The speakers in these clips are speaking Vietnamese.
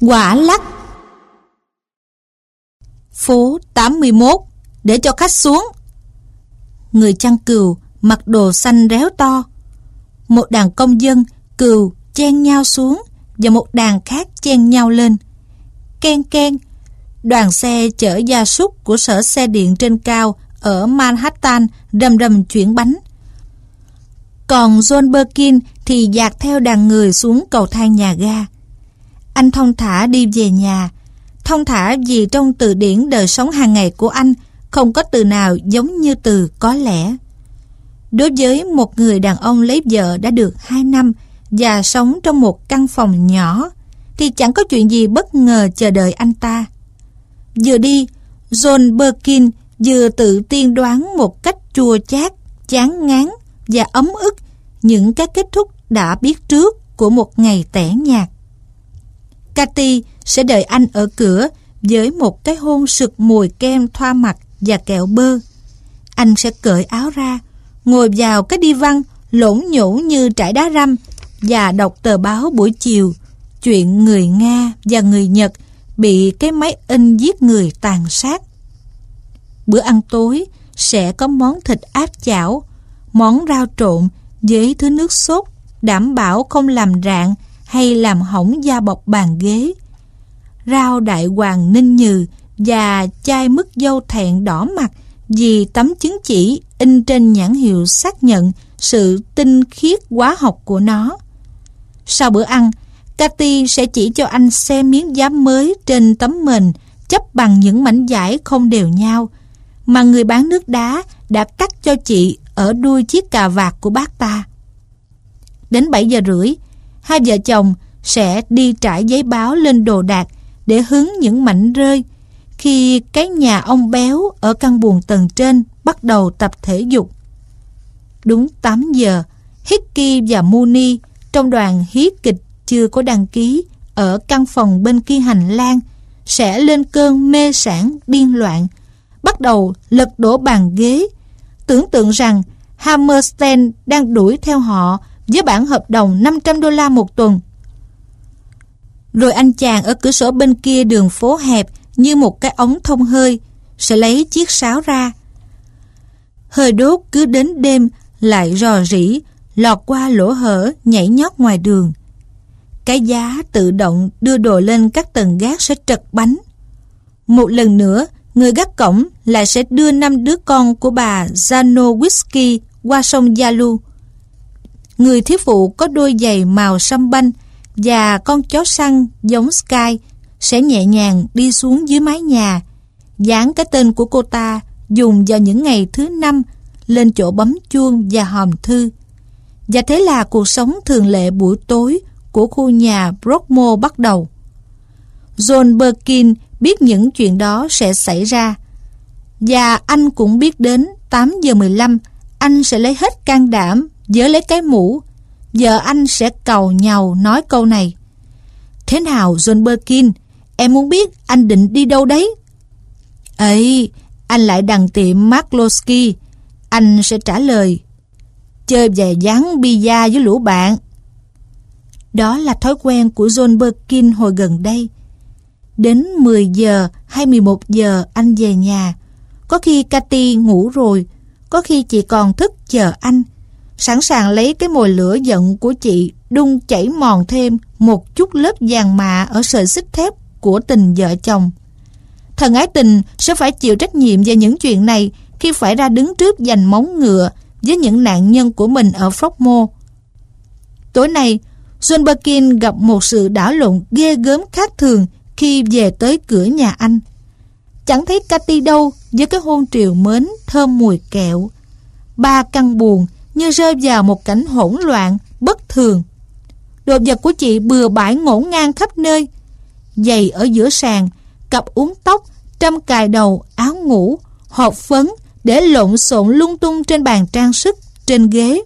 Quả lắc. Phố 81, để cho khách xuống. Người chăn cừu mặc đồ xanh réo to. Một đàn công dân cừu chen nhau xuống và một đàn khác chen nhau lên. Ken ken. Đoàn xe chở gia súc của sở xe điện trên cao ở Manhattan rầm rầm chuyển bánh. Còn John Birkin thì dạt theo đàn người xuống cầu thang nhà ga. Anh thong thả đi về nhà. Thong thả vì trong từ điển đời sống hàng ngày của anh không có từ nào giống như từ có lẽ. Đối với một người đàn ông lấy vợ đã được 2 năm và sống trong một căn phòng nhỏ thì chẳng có chuyện gì bất ngờ chờ đợi anh ta. Vừa đi, John Birkin vừa tự tiên đoán một cách chua chát, chán ngán và ấm ức những cái kết thúc đã biết trước của một ngày tẻ nhạt. Cathy sẽ đợi anh ở cửa với một cái hôn sực mùi kem thoa mặt và kẹo bơ. Anh sẽ cởi áo ra, ngồi vào cái đi văn lổn nhổn như trải đá răm và đọc tờ báo buổi chiều, chuyện người Nga và người Nhật bị cái máy in giết người tàn sát. Bữa ăn tối sẽ có món thịt áp chảo, món rau trộn với thứ nước sốt đảm bảo không làm rạn hay làm hỏng da bọc bàn ghế, rau đại hoàng ninh nhừ và chai mứt dâu thẹn đỏ mặt vì tấm chứng chỉ in trên nhãn hiệu xác nhận sự tinh khiết hóa học của nó. Sau bữa ăn, Cathy sẽ chỉ cho anh xem miếng dán mới trên tấm mền chấp bằng những mảnh vải không đều nhau mà người bán nước đá đã cắt cho chị ở đuôi chiếc cà vạt của bác ta. Đến 7 giờ rưỡi, hai vợ chồng sẽ đi trải giấy báo lên đồ đạc để hứng những mảnh rơi khi cái nhà ông béo ở căn buồng tầng trên bắt đầu tập thể dục. Đúng 8 giờ, Hickey và Mooney trong đoàn hí kịch chưa có đăng ký ở căn phòng bên kia hành lang sẽ lên cơn mê sảng điên loạn, bắt đầu lật đổ bàn ghế, tưởng tượng rằng Hammerstein đang đuổi theo họ với bản hợp đồng $500 một tuần. Rồi anh chàng ở cửa sổ bên kia đường phố hẹp như một cái ống thông hơi sẽ lấy chiếc sáo ra. Hơi đốt cứ đến đêm lại rò rỉ lọt qua lỗ hở nhảy nhót ngoài đường. Cái giá tự động đưa đồ lên các tầng gác sẽ trật bánh. Một lần nữa, người gác cổng lại sẽ đưa 5 đứa con của bà Zanowski qua sông Yalu. Người thiếu phụ có đôi giày màu sâm banh và con chó săn giống Sky sẽ nhẹ nhàng đi xuống dưới mái nhà, dán cái tên của cô ta dùng vào những ngày thứ 5 lên chỗ bấm chuông và hòm thư. Và thế là cuộc sống thường lệ buổi tối của khu nhà Brockmore bắt đầu. John Birkin biết những chuyện đó sẽ xảy ra, và anh cũng biết đến 8 giờ 15 anh sẽ lấy hết can đảm giở lấy cái mũ. Vợ anh sẽ càu nhàu nói câu này: "Thế nào John Birkin, em muốn biết anh định đi đâu đấy?" "Ấy, anh lại đằng tiệm McCloskey." Anh sẽ trả lời: "Chơi về dán bia với lũ bạn." Đó là thói quen của John Birkin hồi gần đây. Đến 10 giờ hay 11 giờ anh về nhà. Có khi Cathy ngủ rồi, có khi chị còn thức chờ anh, sẵn sàng lấy cái mồi lửa giận của chị đun chảy mòn thêm một chút lớp vàng mạ ở sợi xích thép của tình vợ chồng. Thần ái tình sẽ phải chịu trách nhiệm về những chuyện này khi phải ra đứng trước giành móng ngựa với những nạn nhân của mình ở Frogmore. Tối nay, John Birkin gặp một sự đảo lộn ghê gớm khác thường khi về tới cửa nhà anh. Chẳng thấy Cathy đâu với cái hôn triều mến thơm mùi kẹo. 3 căn buồng như rơi vào một cảnh hỗn loạn bất thường. Đồ vật của chị bừa bãi ngổn ngang khắp nơi. Giày ở giữa sàn, cặp uốn tóc, trâm cài đầu, áo ngủ, hộp phấn để lộn xộn lung tung trên bàn trang sức, trên ghế.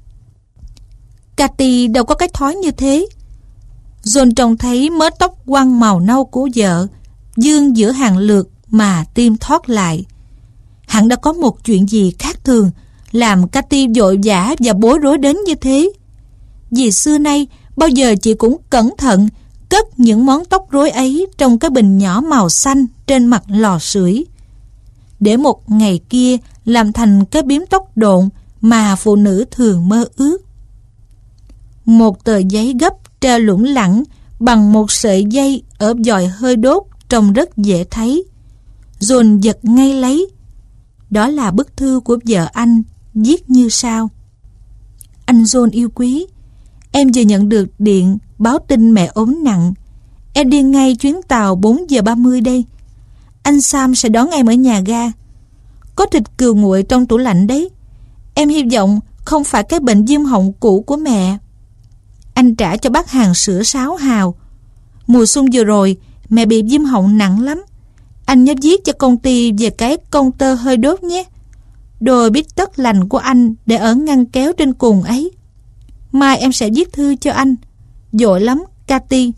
Cathy đâu có cái thói như thế. John trông thấy mớ tóc quăn màu nâu của vợ dương giữa hàng lượt mà tim thoát lại. Hẳn đã có một chuyện gì khác thường làm Cathy vội vã và bối rối đến như thế. Vì xưa nay bao giờ chị cũng cẩn thận, cất những món tóc rối ấy trong cái bình nhỏ màu xanh trên mặt lò sưởi, để một ngày kia làm thành cái bím tóc độn mà phụ nữ thường mơ ước. Một tờ giấy gấp treo lủng lẳng bằng một sợi dây ở giòi hơi đốt trông rất dễ thấy. John giật ngay lấy. Đó là bức thư của vợ anh, viết như sau: Anh John yêu quý, em vừa nhận được điện báo tin mẹ ốm nặng. Em đi ngay chuyến tàu 4 giờ 30 đây. Anh Sam sẽ đón em ở nhà ga. Có thịt cừu nguội trong tủ lạnh đấy. Em hy vọng không phải cái bệnh viêm họng cũ của mẹ. Anh trả cho bác hàng sữa 6 hào. Mùa xuân vừa rồi mẹ bị viêm họng nặng lắm. Anh nhớ viết cho công ty về cái công tơ hơi đốt nhé. Đôi bít tất lành của anh để ở ngăn kéo trên cùng ấy. Mai em sẽ viết thư cho anh. Vội lắm, Cathy.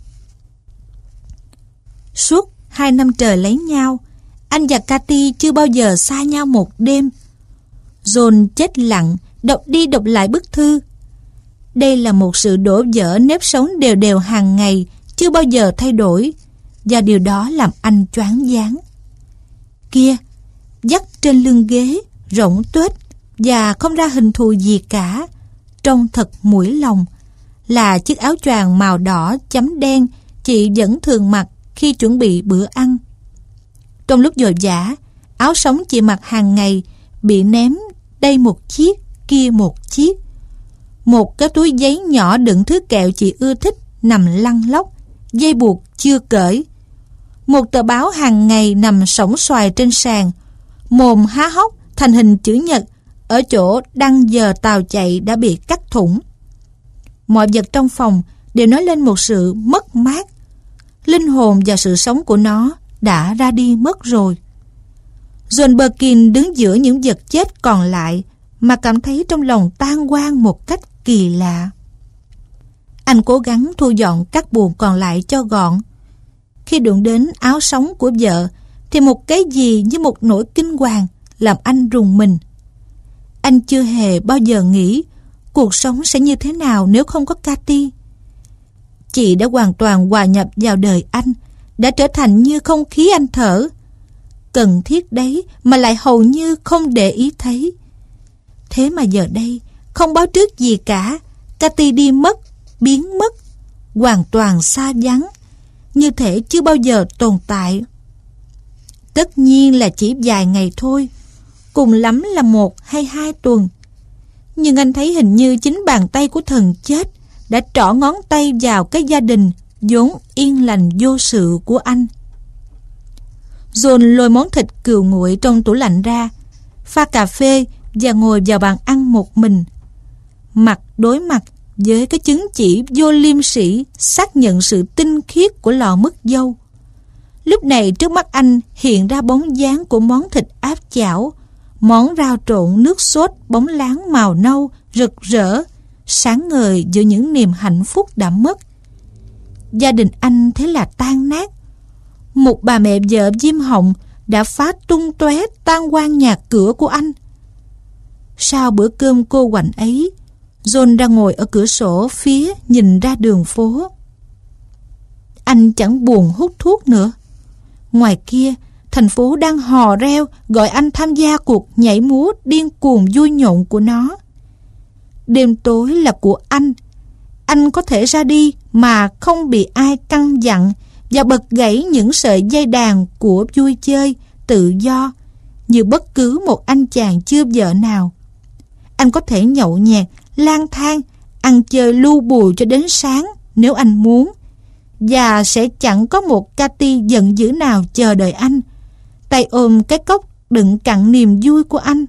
Suốt 2 năm trời lấy nhau, anh và Cathy chưa bao giờ xa nhau một đêm. John chết lặng đọc đi đọc lại bức thư. Đây là một sự đổ vỡ nếp sống đều đều hàng ngày, chưa bao giờ thay đổi, và điều đó làm anh choáng váng. Kia, dắt trên lưng ghế, rỗng tuếch và không ra hình thù gì cả, trông thật mũi lòng, là chiếc áo choàng màu đỏ chấm đen chị vẫn thường mặc khi chuẩn bị bữa ăn. Trong lúc vội vã, áo sống chị mặc hàng ngày bị ném đây một chiếc, kia một chiếc. Một cái túi giấy nhỏ đựng thứ kẹo chị ưa thích nằm lăn lóc, dây buộc chưa cởi. Một tờ báo hàng ngày nằm sõng xoài trên sàn, mồm há hốc thành hình chữ nhật ở chỗ đăng giờ tàu chạy đã bị cắt thủng. Mọi vật trong phòng đều nói lên một sự mất mát. Linh hồn và sự sống của nó đã ra đi mất rồi. John Birkin đứng giữa những vật chết còn lại mà cảm thấy trong lòng tan hoang một cách kỳ lạ. Anh cố gắng thu dọn các buồng còn lại cho gọn. Khi đụng đến áo sống của vợ thì một cái gì như một nỗi kinh hoàng làm anh rùng mình. Anh chưa hề bao giờ nghĩ cuộc sống sẽ như thế nào nếu không có Cathy. Chị đã hoàn toàn hòa nhập vào đời anh, đã trở thành như không khí anh thở. Cần thiết đấy mà lại hầu như không để ý thấy. Thế mà giờ đây, không báo trước gì cả, Cathy đi mất, biến mất, hoàn toàn xa vắng, như thể chưa bao giờ tồn tại. Tất nhiên là chỉ vài ngày thôi, cùng lắm là 1 hay 2 tuần. Nhưng anh thấy hình như chính bàn tay của thần chết đã trỏ ngón tay vào cái gia đình vốn yên lành vô sự của anh. John lôi món thịt cừu nguội trong tủ lạnh ra, pha cà phê và ngồi vào bàn ăn một mình, mặt đối mặt với cái chứng chỉ vô liêm sỉ xác nhận sự tinh khiết của lò mứt dâu. Lúc này trước mắt anh hiện ra bóng dáng của món thịt áp chảo, món rau trộn nước sốt bóng láng màu nâu rực rỡ, sáng ngời giữa những niềm hạnh phúc đã mất. Gia đình anh thế là tan nát. Một bà mẹ vợ viêm họng đã phá tung tóe tan hoang nhà cửa của anh. Sau bữa cơm cô quạnh ấy, John ra ngồi ở cửa sổ phía nhìn ra đường phố. Anh chẳng buồn hút thuốc nữa. Ngoài kia, thành phố đang hò reo gọi anh tham gia cuộc nhảy múa điên cuồng vui nhộn của nó. Đêm tối là của anh. Anh có thể ra đi mà không bị ai căn dặn và bật gãy những sợi dây đàn của vui chơi, tự do như bất cứ một anh chàng chưa vợ nào. Anh có thể nhậu nhẹt, lang thang, ăn chơi lu bù cho đến sáng nếu anh muốn, và sẽ chẳng có một Cathy giận dữ nào chờ đợi anh, tay ôm cái cốc đựng cặn niềm vui của anh.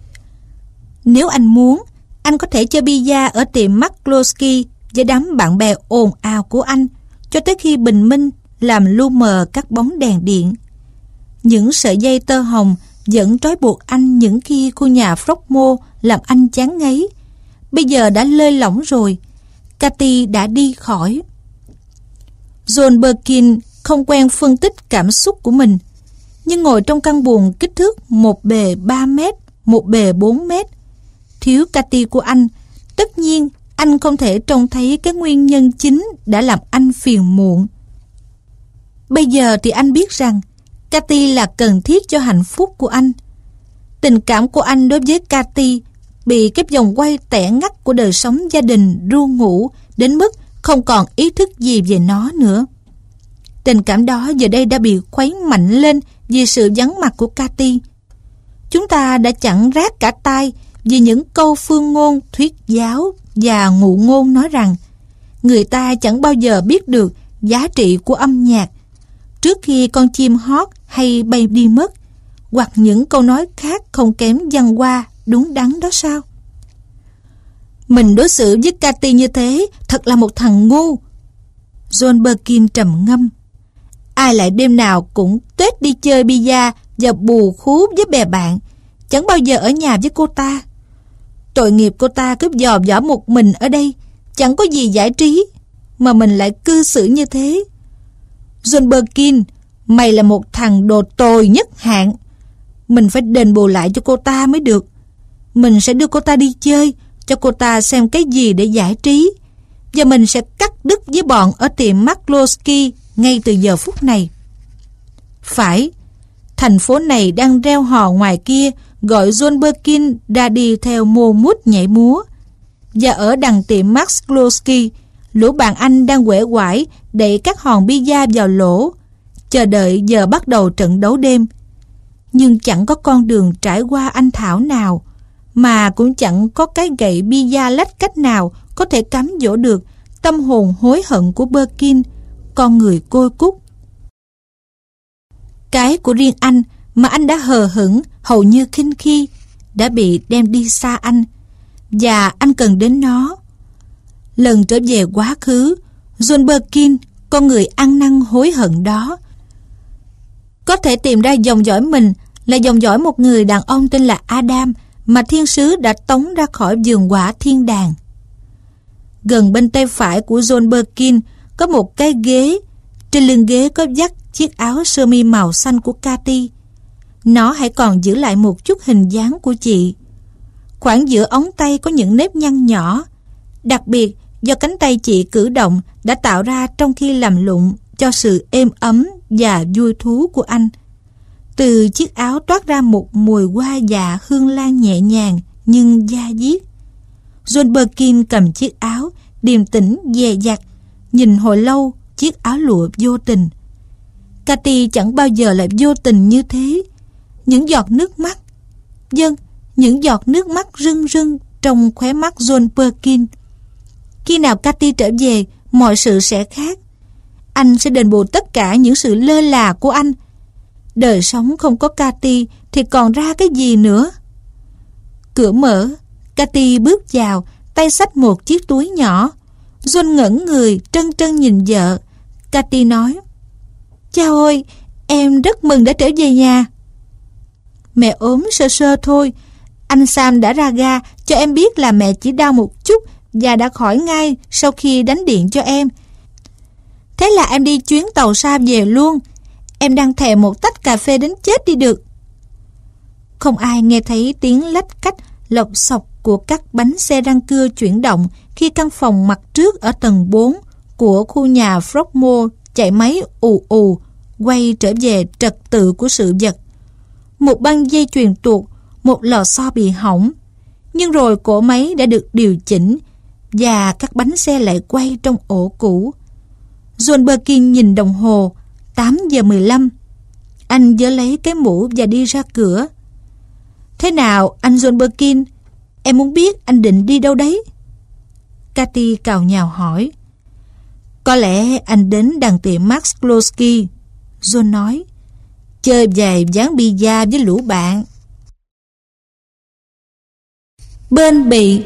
Nếu anh muốn, anh có thể chơi bida ở tiệm McCloskey với đám bạn bè ồn ào của anh cho tới khi bình minh làm lu mờ các bóng đèn điện. Những sợi dây tơ hồng vẫn trói buộc anh những khi khu nhà Frogmore làm anh chán ngấy bây giờ đã lơi lỏng rồi. Cathy đã đi khỏi. John Birkin không quen phân tích cảm xúc của mình, nhưng ngồi trong căn buồng kích thước một bề 3 mét, một bề 4 mét, thiếu Cathy của anh, tất nhiên anh không thể trông thấy cái nguyên nhân chính đã làm anh phiền muộn. Bây giờ thì anh biết rằng Cathy là cần thiết cho hạnh phúc của anh. Tình cảm của anh đối với Cathy bị cái vòng quay tẻ ngắt của đời sống gia đình ru ngủ đến mức không còn ý thức gì về nó nữa. Tình cảm đó giờ đây đã bị khuấy mạnh lên vì sự vắng mặt của Cathy. Chúng ta đã chẳng rát cả tai vì những câu phương ngôn thuyết giáo và ngụ ngôn nói rằng người ta chẳng bao giờ biết được giá trị của âm nhạc trước khi con chim hót hay bay đi mất, hoặc những câu nói khác không kém văn hoa đúng đắn đó sao? Mình đối xử với Cathy như thế thật là một thằng ngu. John Birkin trầm ngâm. Ai lại đêm nào cũng tuét đi chơi bida và bù khú với bè bạn, chẳng bao giờ ở nhà với cô ta. Tội nghiệp cô ta cứ dò dẫm một mình ở đây, chẳng có gì giải trí, mà mình lại cư xử như thế. John Birkin, mày là một thằng đồ tồi nhất hạng. Mình phải đền bù lại cho cô ta mới được. Mình sẽ đưa cô ta đi chơi, cho cô ta xem cái gì để giải trí, và mình sẽ cắt đứt với bọn ở tiệm McCloskey ngay từ giờ phút này. Phải, thành phố này đang reo hò ngoài kia gọi John Birkin ra đi theo mô mút nhảy múa. Và ở đằng tiệm McCloskey, lũ bạn anh đang quể quải đẩy các hòn bida vào lỗ, chờ đợi giờ bắt đầu trận đấu đêm. Nhưng chẳng có con đường trải qua anh thảo nào, mà cũng chẳng có cái gậy bida lách cách nào có thể cám dỗ được tâm hồn hối hận của Birkin, con người côi cút. Cái của riêng anh mà anh đã hờ hững, hầu như khinh khi, đã bị đem đi xa anh, và anh cần đến nó. Lần trở về quá khứ, John Birkin, con người ăn năn hối hận đó, có thể tìm ra dòng dõi mình là dòng dõi một người đàn ông tên là Adam mà thiên sứ đã tống ra khỏi vườn quả thiên đàng. Gần bên tay phải của John Birkin có một cái ghế, trên lưng ghế có dắt chiếc áo sơ mi màu xanh của Cathy. Nó hãy còn giữ lại một chút hình dáng của chị. Khoảng giữa ống tay có những nếp nhăn nhỏ, đặc biệt do cánh tay chị cử động đã tạo ra trong khi làm lụng cho sự êm ấm và vui thú của anh. Từ chiếc áo toát ra một mùi hoa dạ hương lan nhẹ nhàng nhưng da diết. John Birkin cầm chiếc áo, điềm tĩnh dè dặt, nhìn hồi lâu chiếc áo lụa vô tình. Cathy chẳng bao giờ lại vô tình như thế. Những giọt nước mắt, những giọt nước mắt rưng rưng trong khóe mắt John Birkin. Khi nào Cathy trở về, mọi sự sẽ khác. Anh sẽ đền bù tất cả những sự lơ là của anh. Đời sống không có Cathy thì còn ra cái gì nữa? Cửa mở, Cathy bước vào, tay xách một chiếc túi nhỏ. John ngẩn người, trân trân nhìn vợ. Cathy nói: "Cha ơi, em rất mừng đã trở về nhà." "Mẹ ốm sơ sơ thôi. Anh Sam đã ra ga cho em biết là mẹ chỉ đau một chút và đã khỏi ngay sau khi đánh điện cho em. Thế là em đi chuyến tàu xa về luôn. Em đang thèm một tách cà phê đến chết đi được." Không ai nghe thấy tiếng lách cách lộc xộc của các bánh xe răng cưa chuyển động khi căn phòng mặt trước ở tầng 4 của khu nhà Frogmore chạy máy ù ù quay trở về trật tự của sự vật. Một băng dây chuyền tuột, một lò xo bị hỏng, nhưng rồi cỗ máy đã được điều chỉnh và các bánh xe lại quay trong ổ cũ. John Birkin nhìn đồng hồ, 8:15. Anh giơ lấy cái mũ và đi ra cửa. "Thế nào anh John Birkin? Em muốn biết anh định đi đâu đấy?" Cathy cào nhào hỏi. "Có lẽ anh đến đằng tiệm McCloskey," John nói. "Chơi vài ván bida với lũ bạn." Bên bị.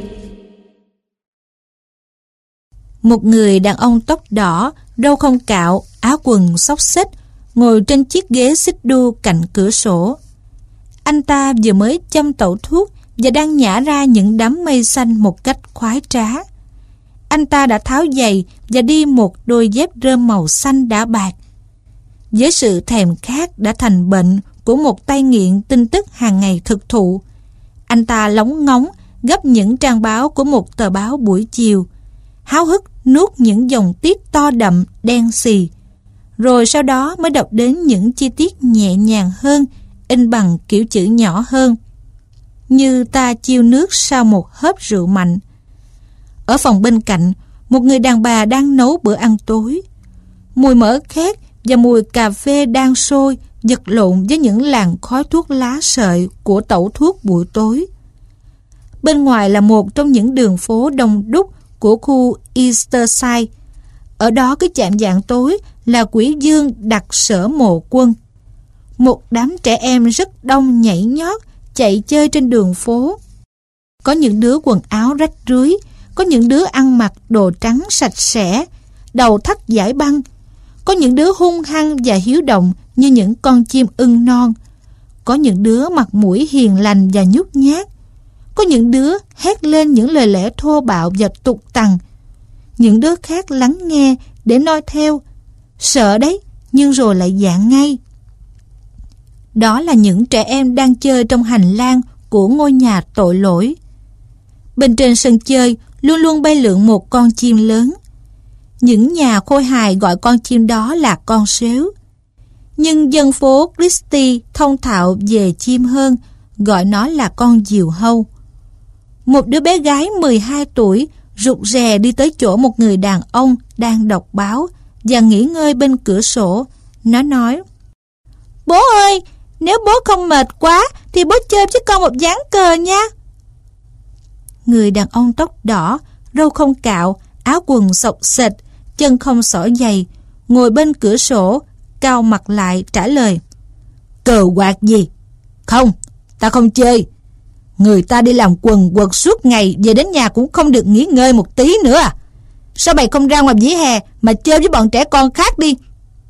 Một người đàn ông tóc đỏ, râu không cạo, áo quần xốc xếch, ngồi trên chiếc ghế xích đu cạnh cửa sổ. Anh ta vừa mới châm tẩu thuốc và đang nhả ra những đám mây xanh một cách khoái trá. Anh ta đã tháo giày và đi một đôi dép rơm màu xanh đã bạc. Với sự thèm khát đã thành bệnh của một tay nghiện tin tức hàng ngày thực thụ, anh ta lóng ngóng gấp những trang báo của một tờ báo buổi chiều, háo hức nuốt những dòng tiết to đậm đen xì, rồi sau đó mới đọc đến những chi tiết nhẹ nhàng hơn, in bằng kiểu chữ nhỏ hơn, như ta chiêu nước sau một hớp rượu mạnh. Ở phòng bên cạnh, một người đàn bà đang nấu bữa ăn tối. Mùi mỡ khét và mùi cà phê đang sôi vật lộn với những làn khói thuốc lá sợi của tẩu thuốc buổi tối. Bên ngoài là một trong những đường phố đông đúc của khu Easterside. Ở đó cứ chạm vạng tối là quỷ dương đặt sở mộ quân. Một đám trẻ em rất đông nhảy nhót chạy chơi trên đường phố. Có những đứa quần áo rách rưới, có những đứa ăn mặc đồ trắng sạch sẽ, đầu thắt dải băng. Có những đứa hung hăng và hiếu động như những con chim ưng non. Có những đứa mặt mũi hiền lành và nhút nhát. Có những đứa hét lên những lời lẽ thô bạo và tục tằn. Những đứa khác lắng nghe để noi theo. Sợ đấy, nhưng rồi lại dạn ngay. Đó là những trẻ em đang chơi trong hành lang của ngôi nhà tội lỗi. Bên trên sân chơi luôn luôn bay lượn một con chim lớn. Những nhà khôi hài gọi con chim đó là con sếu. Nhưng dân phố Christie thông thạo về chim hơn, gọi nó là con diều hâu. Một đứa bé gái 12 tuổi rụt rè đi tới chỗ một người đàn ông đang đọc báo và nghỉ ngơi bên cửa sổ. Nó nói: "Bố ơi, nếu bố không mệt quá thì bố chơi với con một ván cờ nha." Người đàn ông tóc đỏ, râu không cạo, áo quần xộc xệch, chân không xỏ giày, ngồi bên cửa sổ, cau mặt lại trả lời: "Cờ quạt gì? Không, ta không chơi. Người ta đi làm quần quật suốt ngày, về đến nhà cũng không được nghỉ ngơi một tí nữa à? Sao mày không ra ngoài vỉa hè mà chơi với bọn trẻ con khác đi?"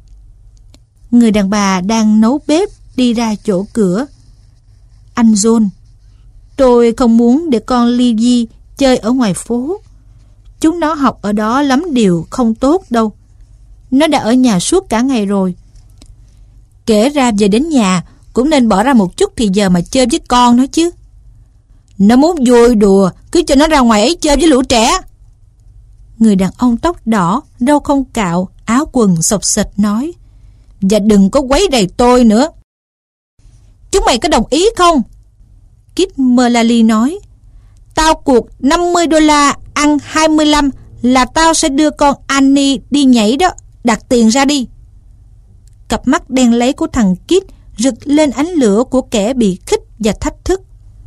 Người đàn bà đang nấu bếp đi ra chỗ cửa. "Anh John, tôi không muốn để con Lizzie chơi ở ngoài phố. Chúng nó học ở đó lắm điều không tốt đâu. Nó đã ở nhà suốt cả ngày rồi. Kể ra về đến nhà cũng nên bỏ ra một chút thì giờ mà chơi với con nó chứ. Nó muốn vui đùa, cứ cho nó ra ngoài ấy chơi với lũ trẻ." Người đàn ông tóc đỏ, râu không cạo, áo quần xộc xệch nói: "Và đừng có quấy rầy tôi nữa." "Chúng mày có đồng ý không?" Kit Merlali nói: "Tao cuộc $50, ăn 25 là tao sẽ đưa con Annie đi nhảy đó. Đặt tiền ra đi." Cặp mắt đen láy của thằng Kit rực lên ánh lửa của kẻ bị khích và thách thức.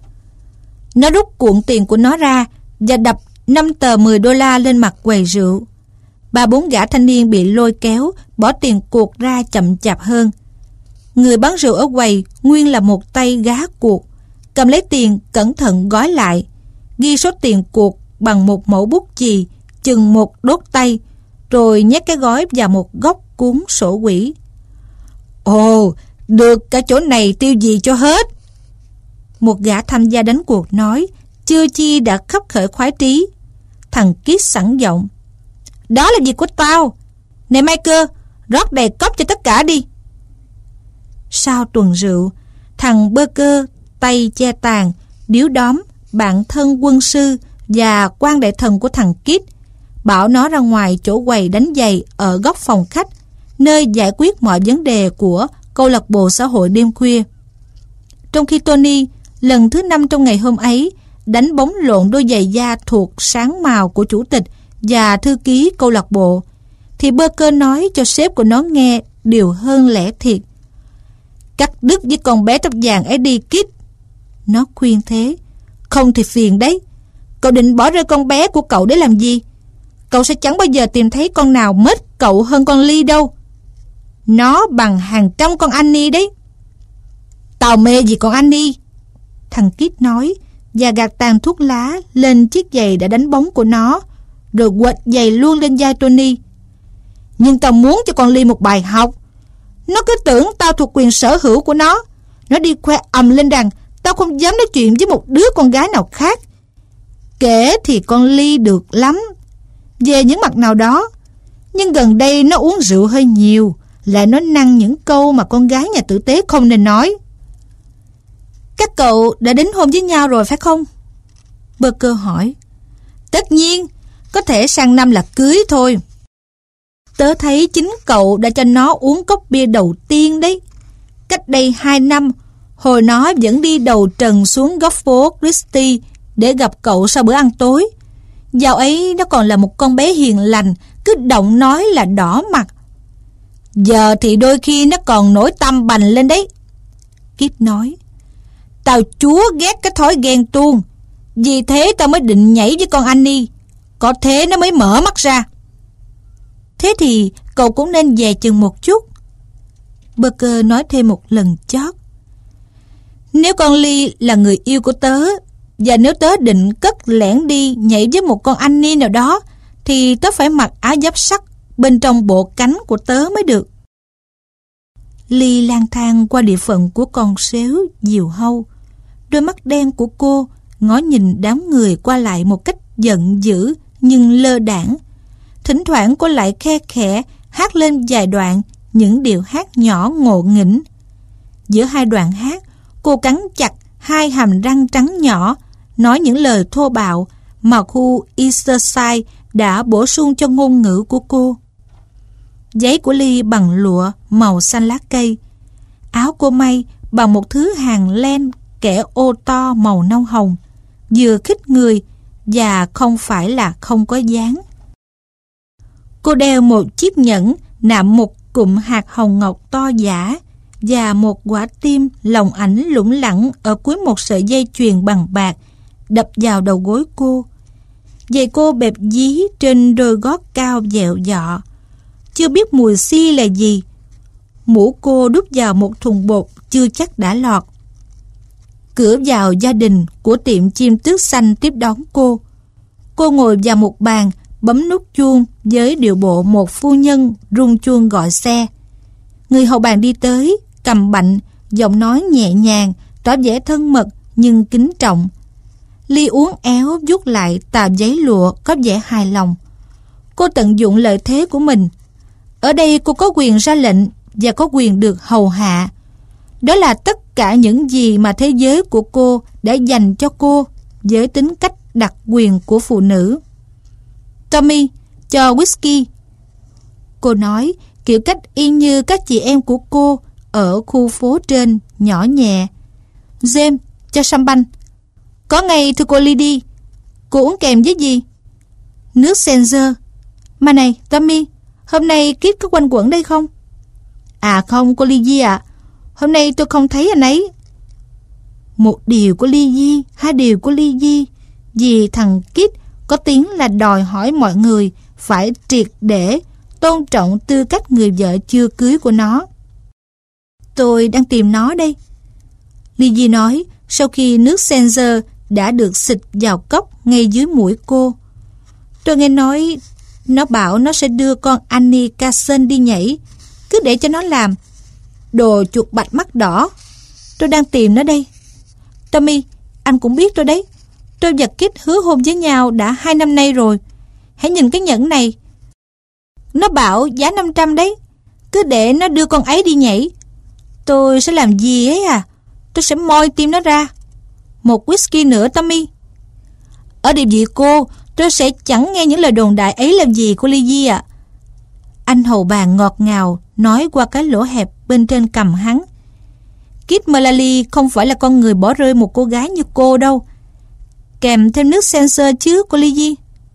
Nó rút cuộn tiền của nó ra và đập 5 tờ $10 lên mặt quầy rượu. 3-4 gã thanh niên bị lôi kéo, bỏ tiền cuộc ra chậm chạp hơn. Người bán rượu ở quầy nguyên là một tay gá cuộc, cầm lấy tiền cẩn thận gói lại, ghi số tiền cuộc bằng một mẩu bút chì chừng một đốt tay, rồi nhét cái gói vào một góc cuốn sổ quỹ. "Ồ, được cả chỗ này tiêu gì cho hết." Một gã tham gia đánh cuộc nói, chưa chi đã khấp khởi khoái trí. Thằng Kit sẵn giọng: "Đó là việc của tao. Này Michael, rót đầy cốc cho tất cả đi." Sau tuần rượu, thằng Burger, tay che tàn, điếu đóm, bạn thân quân sư và quan đại thần của thằng Kit, bảo nó ra ngoài chỗ quầy đánh giày ở góc phòng khách, nơi giải quyết mọi vấn đề của câu lạc bộ xã hội đêm khuya. Trong khi Tony, lần thứ 5 trong ngày hôm ấy, đánh bóng lộn đôi giày da thuộc sáng màu của chủ tịch và thư ký câu lạc bộ, thì Burger nói cho sếp của nó nghe điều hơn lẽ thiệt. "Cắt đứt với con bé tóc vàng ấy đi, Kit." Nó khuyên thế. "Không thì phiền đấy. Cậu định bỏ rơi con bé của cậu để làm gì? Cậu sẽ chẳng bao giờ tìm thấy con nào mết cậu hơn con Ly đâu. Nó bằng hàng trăm con Annie đấy." "Tao mê gì con Annie," thằng Kit nói, và gạt tàn thuốc lá lên chiếc giày đã đánh bóng của nó, rồi quệt giày luôn lên vai Tony. "Nhưng tao muốn cho con Ly một bài học. Nó cứ tưởng tao thuộc quyền sở hữu của nó. Nó đi khoe ầm lên rằng tao không dám nói chuyện với một đứa con gái nào khác. Kể thì con Ly được lắm về những mặt nào đó, nhưng gần đây nó uống rượu hơi nhiều, lại nó năng những câu mà con gái nhà tử tế không nên nói." "Các cậu đã đính hôn với nhau rồi phải không?" Burger hỏi. "Tất nhiên, có thể sang năm là cưới thôi." Tớ thấy chính cậu đã cho nó uống cốc bia đầu tiên đấy. Cách đây 2 năm, hồi nó vẫn đi đầu trần xuống góc phố Christie để gặp cậu sau bữa ăn tối. Dạo ấy nó còn là một con bé hiền lành, cứ động nói là đỏ mặt. Giờ thì đôi khi nó còn nổi tăm bành lên đấy. Kit nói, tao chúa ghét cái thói ghen tuông. Vì thế tao mới định nhảy với con Annie. Có thế nó mới mở mắt ra. Thế thì cậu cũng nên dè chừng một chút. Barker nói thêm một lần chót. Nếu con Lee là người yêu của tớ, và nếu tớ định cất lẻn đi nhảy với một con Annie nào đó, thì tớ phải mặc áo giáp sắt bên trong bộ cánh của tớ mới được. Lee lang thang qua địa phận của con sếu diều hâu. Đôi mắt đen của cô ngó nhìn đám người qua lại một cách giận dữ nhưng lơ đãng. Thỉnh thoảng cô lại khe khẽ hát lên vài đoạn những điệu hát nhỏ ngộ nghĩnh. Giữa hai đoạn hát, cô cắn chặt hai hàm răng trắng nhỏ, nói những lời thô bạo mà khu Easterside đã bổ sung cho ngôn ngữ của cô. Giấy của Lee bằng lụa màu xanh lá cây. Áo cô may bằng một thứ hàng len kẻ ô to màu nâu hồng, vừa khít người và không phải là không có dáng. Cô đeo một chiếc nhẫn nạm một cụm hạt hồng ngọc to giả và một quả tim lồng ảnh lủng lẳng ở cuối một sợi dây chuyền bằng bạc đập vào đầu gối cô. Giày cô bẹp dí trên đôi gót cao dẹo dọ. Chưa biết mùi xi là gì. Mũ cô đút vào một thùng bột chưa chắc đã lọt. Cửa vào gia đình của tiệm chim tước xanh tiếp đón cô. Cô ngồi vào một bàn, bấm nút chuông với điệu bộ một phu nhân rung chuông gọi xe. Người hầu bàn đi tới, cầm bạnh, giọng nói nhẹ nhàng, tỏ vẻ thân mật nhưng kính trọng. Ly uốn éo vuốt lại tờ giấy lụa có vẻ hài lòng. Cô tận dụng lợi thế của mình. Ở đây cô có quyền ra lệnh và có quyền được hầu hạ. Đó là tất cả những gì mà thế giới của cô đã dành cho cô với tính cách đặc quyền của phụ nữ. Tommy, cho whisky. Cô nói kiểu cách y như các chị em của cô ở khu phố trên, nhỏ nhẹ. James, cho champagne. Có ngay thưa cô Lydie. Cô uống kèm với gì? Nước Seltzer. Mà này, Tommy, hôm nay Kit có quanh quẩn đây không? À không, cô Lydie ạ. Hôm nay tôi không thấy anh ấy. Một điều của Lydie, hai điều của Lydie. Vì thằng Kit có tiếng là đòi hỏi mọi người phải triệt để tôn trọng tư cách người vợ chưa cưới của nó. Tôi đang tìm nó đây. Lydie nói sau khi nước Seltzer đã được xịt vào cốc ngay dưới mũi cô. Tôi nghe nói nó bảo nó sẽ đưa con Annie Carson đi nhảy. Cứ để cho nó làm. Đồ chuột bạch mắt đỏ. Tôi đang tìm nó đây. Tommy, anh cũng biết rồi đấy. Tôi và Kit hứa hôn với nhau đã 2 năm nay rồi. Hãy nhìn cái nhẫn này. Nó bảo giá 500 đấy. Cứ để nó đưa con ấy đi nhảy. Tôi sẽ làm gì ấy à? Tôi sẽ moi tim nó ra. Một whisky nữa, Tommy. Ở địa vị cô, tôi sẽ chẳng nghe những lời đồn đại ấy làm gì, cô Lydie ạ. Anh hầu bàn ngọt ngào nói qua cái lỗ hẹp bên trên cằm hắn. Kit Mullally không phải là con người bỏ rơi một cô gái như cô đâu. Kèm thêm nước Seltzer chứ, cô Lydie.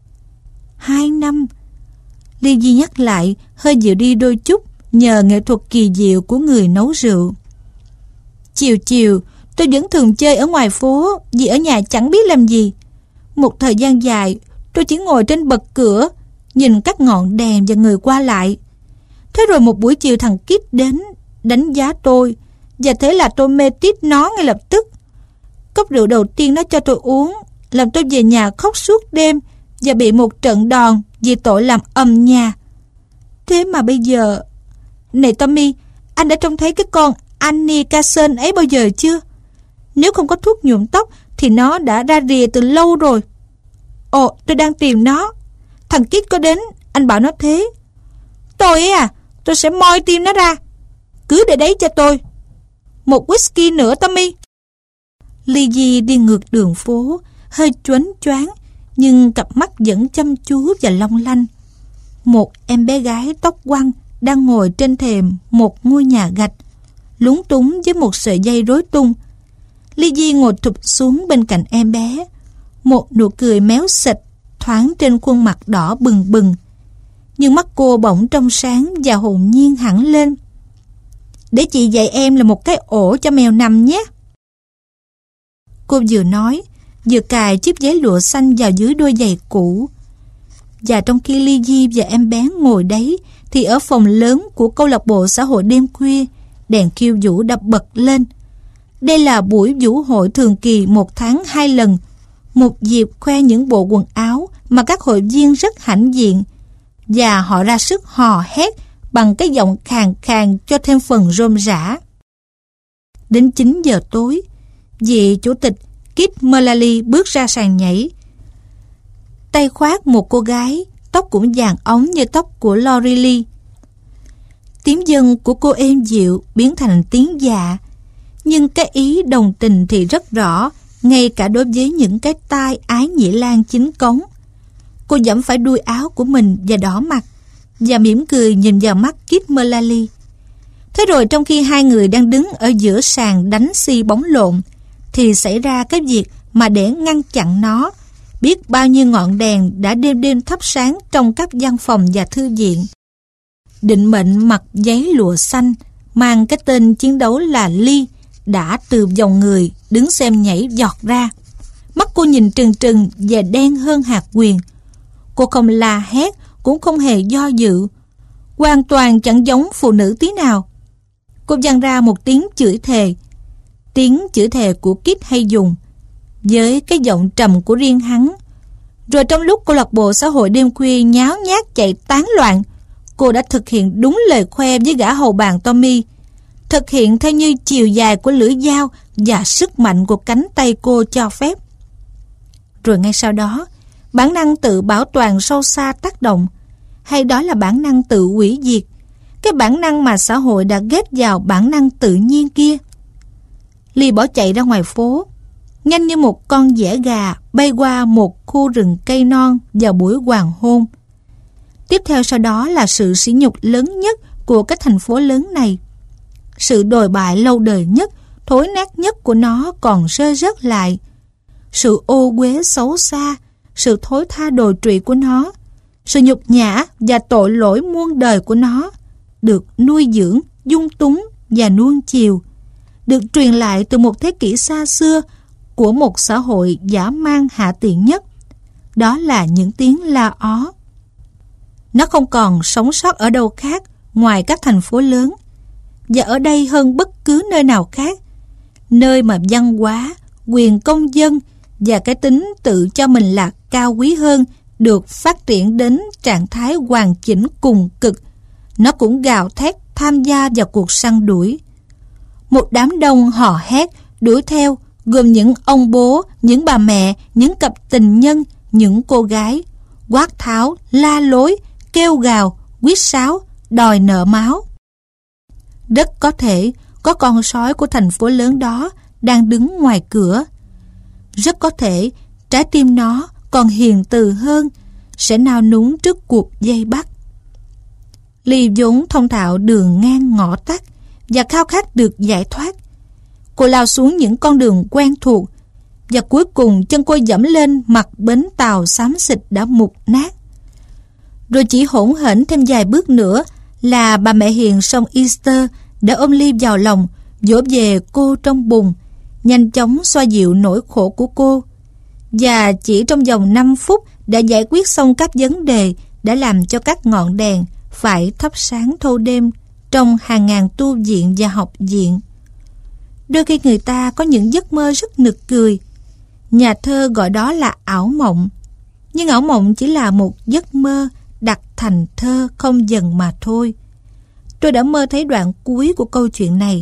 2 năm. Lydie nhắc lại, hơi dịu đi đôi chút nhờ nghệ thuật kỳ diệu của người nấu rượu. Chiều chiều, tôi vẫn thường chơi ở ngoài phố vì ở nhà chẳng biết làm gì. Một thời gian dài, tôi chỉ ngồi trên bậc cửa, nhìn các ngọn đèn và người qua lại. Thế rồi một buổi chiều thằng Kit đến, đánh giá tôi, và thế là tôi mê tít nó ngay lập tức. Cốc rượu đầu tiên nó cho tôi uống, làm tôi về nhà khóc suốt đêm và bị một trận đòn vì tội làm ầm nhà. Thế mà bây giờ... Này Tommy, anh đã trông thấy cái con Annie Carson ấy bao giờ chưa? Nếu không có thuốc nhuộm tóc thì nó đã ra rìa từ lâu rồi. Ồ, tôi đang tìm nó. Thằng Kit có đến, anh bảo nó thế. Tôi ấy à, tôi sẽ moi tim nó ra. Cứ để đấy cho tôi. Một whisky nữa, Tommy. Lydie đi ngược đường phố, hơi choáng choáng, nhưng cặp mắt vẫn chăm chú và long lanh. một em bé gái tóc quăn đang ngồi trên thềm một ngôi nhà gạch, lúng túng với một sợi dây rối tung. Lizzie ngồi thụp xuống bên cạnh em bé, một nụ cười méo xệch thoáng trên khuôn mặt đỏ bừng bừng. Nhưng mắt cô bỗng trong sáng và hồn nhiên hẳn lên. Để chị dạy em là một cái ổ cho mèo nằm nhé. Cô vừa nói, vừa cài chiếc giấy lụa xanh vào dưới đôi giày cũ. Và trong khi Lizzie và em bé ngồi đấy, thì ở phòng lớn của câu lạc bộ xã hội đêm khuya, đèn khiêu vũ đã bật lên. Đây là buổi vũ hội thường kỳ 1 tháng 2 lần, một dịp khoe những bộ quần áo mà các hội viên rất hãnh diện, và họ ra sức hò hét bằng cái giọng khàn khàn cho thêm phần rôm rã. Đến 9 giờ tối, vị chủ tịch Kit Mullally bước ra sàn nhảy, tay khoác một cô gái, tóc cũng vàng óng như tóc của Lori Lee. Tiếng dân của cô êm dịu biến thành tiếng dạ, nhưng cái ý đồng tình thì rất rõ, ngay cả đối với những cái tai ái nhĩ lan chính cống. Cô giẫm phải đuôi áo của mình và đỏ mặt, và mỉm cười nhìn vào mắt Kit Mullally. Thế rồi trong khi hai người đang đứng ở giữa sàn đánh xi bóng lộn, thì xảy ra cái việc mà để ngăn chặn nó, biết bao nhiêu ngọn đèn đã đêm đêm thắp sáng trong các văn phòng và thư viện. Định mệnh mặc giấy lụa xanh, mang cái tên chiến đấu là Lee, đã từ dòng người đứng xem nhảy giọt ra. Mắt cô nhìn trừng trừng và đen hơn hạt quyền. Cô không la hét, cũng không hề do dự, hoàn toàn chẳng giống phụ nữ tí nào. Cô vang ra một tiếng chửi thề. Tiếng chửi thề của Kit hay dùng, với cái giọng trầm của riêng hắn. Rồi trong lúc câu lạc bộ xã hội đêm khuya nháo nhác chạy tán loạn, cô đã thực hiện đúng lời khoe với gã hầu bàn Tommy, thực hiện theo như chiều dài của lưỡi dao và sức mạnh của cánh tay cô cho phép. Rồi ngay sau đó, bản năng tự bảo toàn sâu xa tác động, hay đó là bản năng tự hủy diệt, cái bản năng mà xã hội đã ghép vào bản năng tự nhiên kia. Lee bỏ chạy ra ngoài phố, nhanh như một con dẻ gà bay qua một khu rừng cây non vào buổi hoàng hôn. Tiếp theo sau đó là sự sỉ nhục lớn nhất của cái thành phố lớn này. Sự đồi bại lâu đời nhất, thối nát nhất của nó còn rơi rớt lại. Sự ô uế xấu xa, sự thối tha đồi trụy của nó, sự nhục nhã và tội lỗi muôn đời của nó được nuôi dưỡng, dung túng và nuông chiều, được truyền lại từ một thế kỷ xa xưa của một xã hội dã man hạ tiện nhất. Đó là những tiếng la ó. Nó không còn sống sót ở đâu khác ngoài các thành phố lớn, và ở đây hơn bất cứ nơi nào khác, nơi mà văn hóa, quyền công dân và cái tính tự cho mình là cao quý hơn được phát triển đến trạng thái hoàn chỉnh cùng cực. Nó cũng gào thét tham gia vào cuộc săn đuổi. Một đám đông hò hét đuổi theo, gồm những ông bố, những bà mẹ, những cặp tình nhân, những cô gái, quát tháo, la lối, kêu gào, huýt sáo, đòi nợ máu. Rất có thể có con sói của thành phố lớn đó đang đứng ngoài cửa. Rất có thể trái tim nó còn hiền từ hơn, sẽ nao núng trước cuộc vây bắt. Lee vốn thông thạo đường ngang ngõ tắt và khao khát được giải thoát. Cô lao xuống những con đường quen thuộc, và cuối cùng chân cô dẫm lên mặt bến tàu xám xịt đã mục nát. Rồi chỉ hỗn hển thêm vài bước nữa là bà mẹ hiền sông Easter đã ôm Lee vào lòng, dỗ về cô trong bùn, nhanh chóng xoa dịu nỗi khổ của cô. Và chỉ trong vòng 5 phút đã giải quyết xong các vấn đề, đã làm cho các ngọn đèn phải thắp sáng thâu đêm trong hàng ngàn tu viện và học viện. Đôi khi người ta có những giấc mơ rất nực cười. Nhà thơ gọi đó là ảo mộng. Nhưng ảo mộng chỉ là một giấc mơ đặt thành thơ không dần mà thôi. Tôi đã mơ thấy đoạn cuối của câu chuyện này.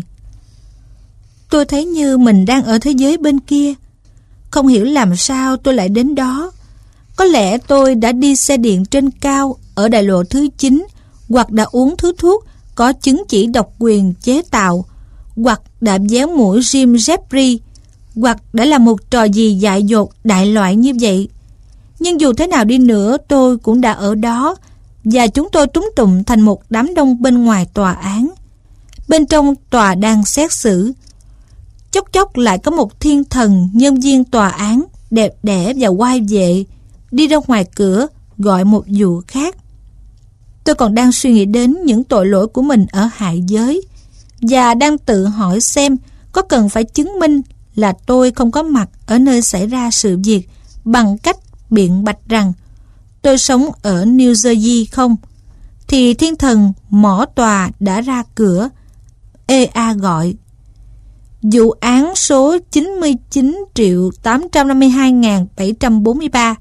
Tôi thấy như mình đang ở thế giới bên kia. Không hiểu làm sao tôi lại đến đó. Có lẽ tôi đã đi xe điện trên cao ở đại lộ thứ 9, hoặc đã uống thứ thuốc có chứng chỉ độc quyền chế tạo, hoặc đã véo mũi Jim Jeffrey, hoặc đã làm một trò gì dại dột đại loại như vậy. Nhưng dù thế nào đi nữa, tôi cũng đã ở đó, và chúng tôi túm tụm thành một đám đông bên ngoài tòa án. Bên trong tòa đang xét xử. Chốc chốc lại có một thiên thần nhân viên tòa án đẹp đẽ và oai vệ đi ra ngoài cửa gọi một vụ khác. Tôi còn đang suy nghĩ đến những tội lỗi của mình ở hạ giới và đang tự hỏi xem có cần phải chứng minh là tôi không có mặt ở nơi xảy ra sự việc bằng cách biện bạch rằng tôi sống ở New Jersey không, thì thiên thần mỏ tòa đã ra cửa. EA gọi: vụ án số 99.852.743.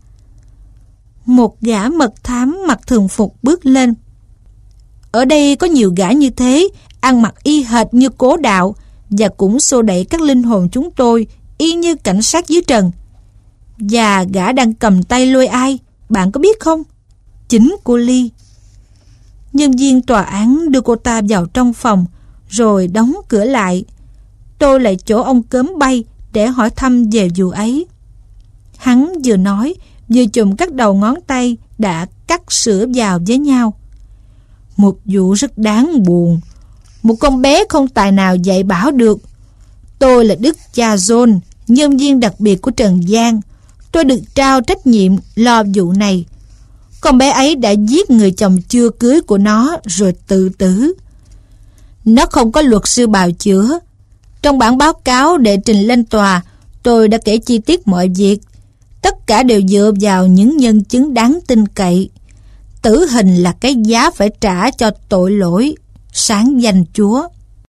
Một gã mật thám mặc thường phục bước lên. Ở đây có nhiều gã như thế, ăn mặc y hệt như Cố Đạo và cũng xô đẩy các linh hồn chúng tôi y như cảnh sát dưới trần. Và gã đang cầm tay lôi ai, bạn có biết không? Chính cô Ly. Nhân viên tòa án đưa cô ta vào trong phòng rồi đóng cửa lại. Tôi lại chỗ ông cớm bay để hỏi thăm về vụ ấy. Hắn vừa nói vừa chùm các đầu ngón tay đã cắt sữa vào với nhau. Một vụ rất đáng buồn. Một con bé không tài nào dạy bảo được. Tôi là Đức Cha John, nhân viên đặc biệt của Trần gian. Tôi được trao trách nhiệm lo vụ này. Con bé ấy đã giết người chồng chưa cưới của nó rồi tự tử. Nó không có luật sư bào chữa. Trong bản báo cáo để trình lên tòa, tôi đã kể chi tiết mọi việc. Tất cả đều dựa vào những nhân chứng đáng tin cậy. Tử hình là cái giá phải trả cho tội lỗi, sáng danh Chúa.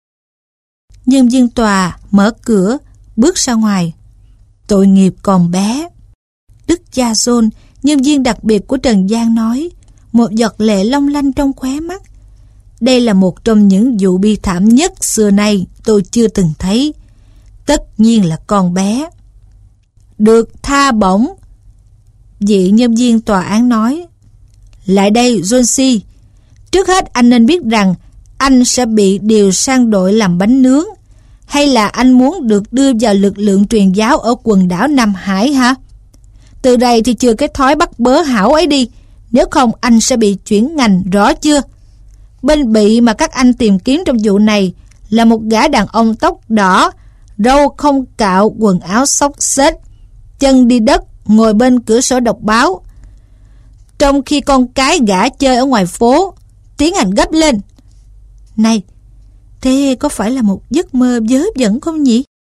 Nhân viên tòa mở cửa, bước ra ngoài. Tội nghiệp con bé. Đức Cha John, nhân viên đặc biệt của Trần gian nói, một giọt lệ long lanh trong khóe mắt. Đây là một trong những vụ bi thảm nhất xưa nay tôi chưa từng thấy. Tất nhiên là con bé. Được tha bổng. Vị nhân viên tòa án nói. Lại đây, John C. Trước hết anh nên biết rằng anh sẽ bị điều sang đội làm bánh nướng. Hay là anh muốn được đưa vào lực lượng truyền giáo ở quần đảo Nam Hải hả? Từ đây thì chừa cái thói bắt bớ hảo ấy đi. Nếu không anh sẽ bị chuyển ngành, rõ chưa? Bên bị mà các anh tìm kiếm trong vụ này là một gã đàn ông tóc đỏ, râu không cạo, quần áo xốc xếch, chân đi đất, ngồi bên cửa sổ đọc báo. Trong khi con cái gã chơi ở ngoài phố, tiếng Anh gấp lên. Này, thế có phải là một giấc mơ vớ vẩn không nhỉ?